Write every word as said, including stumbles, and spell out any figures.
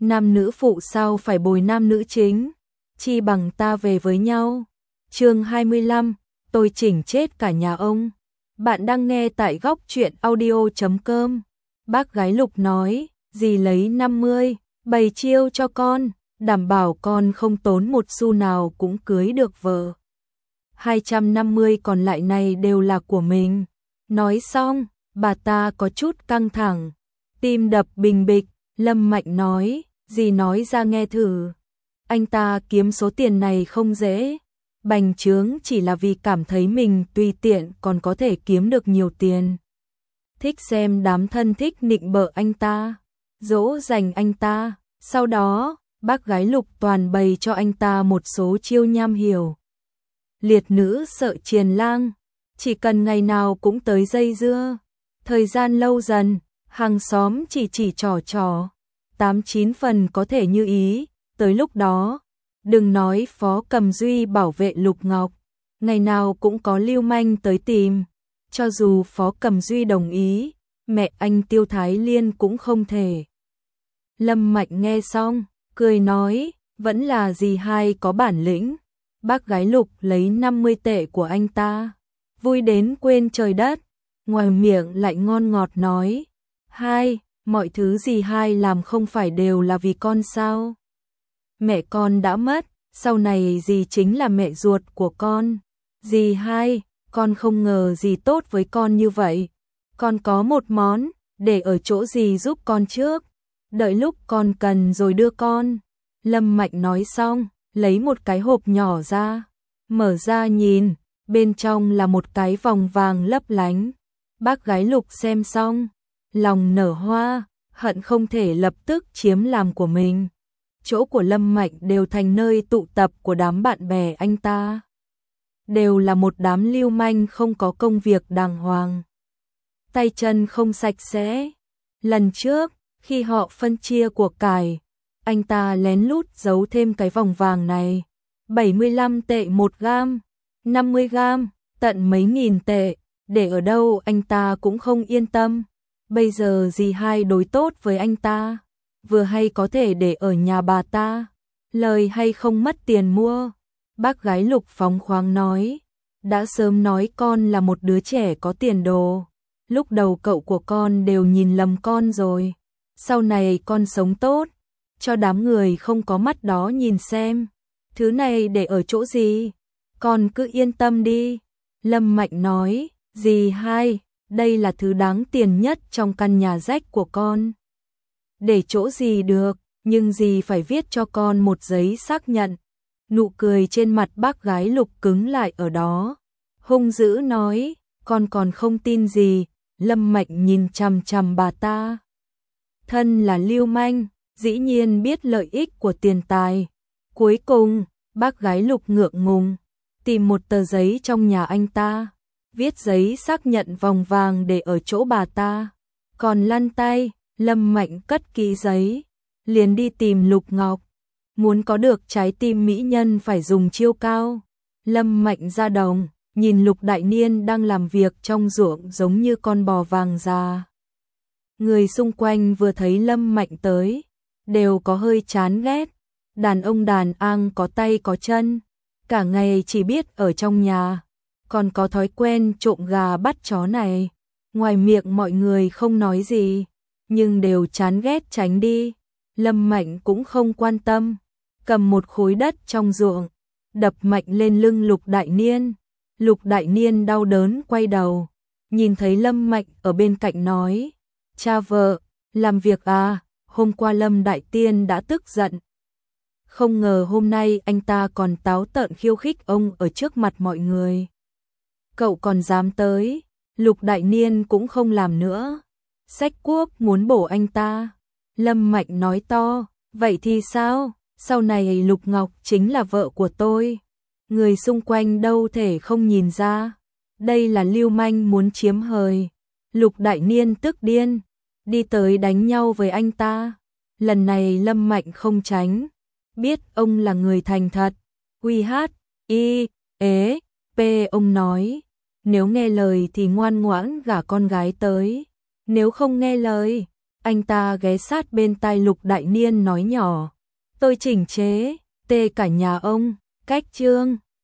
Nam nữ phụ sao phải bồi nam nữ chính, chi bằng ta về với nhau. Chương hai mươi lăm, tôi chỉnh chết cả nhà ông. Bạn đang nghe tại góc truyện audio chấm com. Bác gái Lục nói, dì lấy năm mươi, bày chiêu cho con, đảm bảo con không tốn một xu nào cũng cưới được vợ. hai trăm năm mươi còn lại này đều là của mình. Nói xong, bà ta có chút căng thẳng, tim đập bình bịch. Lâm Mạnh nói, dì nói ra nghe thử. Anh ta kiếm số tiền này không dễ, bành trướng chỉ là vì cảm thấy mình tùy tiện còn có thể kiếm được nhiều tiền. Thích xem đám thân thích nịnh bợ anh ta, dỗ dành anh ta. Sau đó, bác gái Lục toàn bày cho anh ta một số chiêu nham hiểm. Liệt nữ sợ triền lang, chỉ cần ngày nào cũng tới dây dưa. Thời gian lâu dần, hàng xóm chỉ chỉ trò trò, tám chín phần có thể như ý. Tới lúc đó, đừng nói Phó Cầm Duy bảo vệ Lục Ngọc, ngày nào cũng có lưu manh tới tìm. Cho dù Phó Cầm Duy đồng ý, mẹ anh Tiêu Thái Liên cũng không thể. Lâm Mạnh nghe xong, cười nói, vẫn là dì hai có bản lĩnh. Bác gái Lục lấy năm mươi tệ của anh ta, vui đến quên trời đất, ngoài miệng lại ngon ngọt nói, hai, mọi thứ dì hai làm không phải đều là vì con sao? Mẹ con đã mất, sau này dì chính là mẹ ruột của con. Dì hai, con không ngờ dì tốt với con như vậy. Con có một món, để ở chỗ dì giúp con trước, đợi lúc con cần rồi đưa con. Lâm Mạnh nói xong, lấy một cái hộp nhỏ ra, mở ra nhìn, bên trong là một cái vòng vàng lấp lánh. Bác gái Lục xem xong, lòng nở hoa, hận không thể lập tức chiếm làm của mình. Chỗ của Lâm Mạnh đều thành nơi tụ tập của đám bạn bè anh ta. Đều là một đám lưu manh không có công việc đàng hoàng, tay chân không sạch sẽ. Lần trước, khi họ phân chia của cải, anh ta lén lút giấu thêm cái vòng vàng này. bảy mươi lăm tệ một gam, năm mươi gam, tận mấy nghìn tệ, để ở đâu anh ta cũng không yên tâm. Bây giờ dì hai đối tốt với anh ta, vừa hay có thể để ở nhà bà ta, lời hay không mất tiền mua. Bác gái Lục phóng khoáng nói, đã sớm nói con là một đứa trẻ có tiền đồ. Lúc đầu cậu của con đều nhìn lầm con rồi. Sau này con sống tốt, cho đám người không có mắt đó nhìn xem. Thứ này để ở chỗ gì? Con cứ yên tâm đi. Lâm Mạnh nói, dì hai, đây là thứ đáng tiền nhất trong căn nhà rách của con. Để chỗ gì được, nhưng dì phải viết cho con một giấy xác nhận. Nụ cười trên mặt bác gái Lục cứng lại ở đó. Hung dữ nói, con còn không tin gì. Lâm Mạnh nhìn chằm chằm bà ta. Thân là lưu manh, dĩ nhiên biết lợi ích của tiền tài. Cuối cùng, bác gái Lục ngượng ngùng, tìm một tờ giấy trong nhà anh ta, viết giấy xác nhận vòng vàng để ở chỗ bà ta. Còn lăn tay, Lâm Mạnh cất kỹ giấy, liền đi tìm Lục Ngọc. Muốn có được trái tim mỹ nhân phải dùng chiêu cao. Lâm Mạnh ra đồng, nhìn Lục Đại Niên đang làm việc trong ruộng giống như con bò vàng già. Người xung quanh vừa thấy Lâm Mạnh tới, đều có hơi chán ghét. Đàn ông đàn ang có tay có chân, cả ngày chỉ biết ở trong nhà, còn có thói quen trộm gà bắt chó này. Ngoài miệng mọi người không nói gì, nhưng đều chán ghét tránh đi. Lâm Mạnh cũng không quan tâm, cầm một khối đất trong ruộng, đập mạnh lên lưng Lục Đại Niên. Lục Đại Niên đau đớn quay đầu, nhìn thấy Lâm Mạnh ở bên cạnh nói, cha vợ, làm việc à? Hôm qua Lâm Đại Tiên đã tức giận, không ngờ hôm nay anh ta còn táo tợn khiêu khích ông ở trước mặt mọi người. Cậu còn dám tới? Lục Đại Niên cũng không làm nữa, xách cuốc muốn bổ anh ta. Lâm Mạnh nói to, vậy thì sao? Sau này Lục Ngọc chính là vợ của tôi. Người xung quanh đâu thể không nhìn ra, đây là lưu manh muốn chiếm hời. Lục Đại Niên tức điên, đi tới đánh nhau với anh ta. Lần này Lâm Mạnh không tránh, biết ông là người thành thật. Quy hát, y, ế, p ông nói, nếu nghe lời thì ngoan ngoãn gả con gái tới, nếu không nghe lời Anh ta ghé sát bên tai Lục Đại Niên nói nhỏ, tôi chỉnh chế, tê cả nhà ông, cách chương.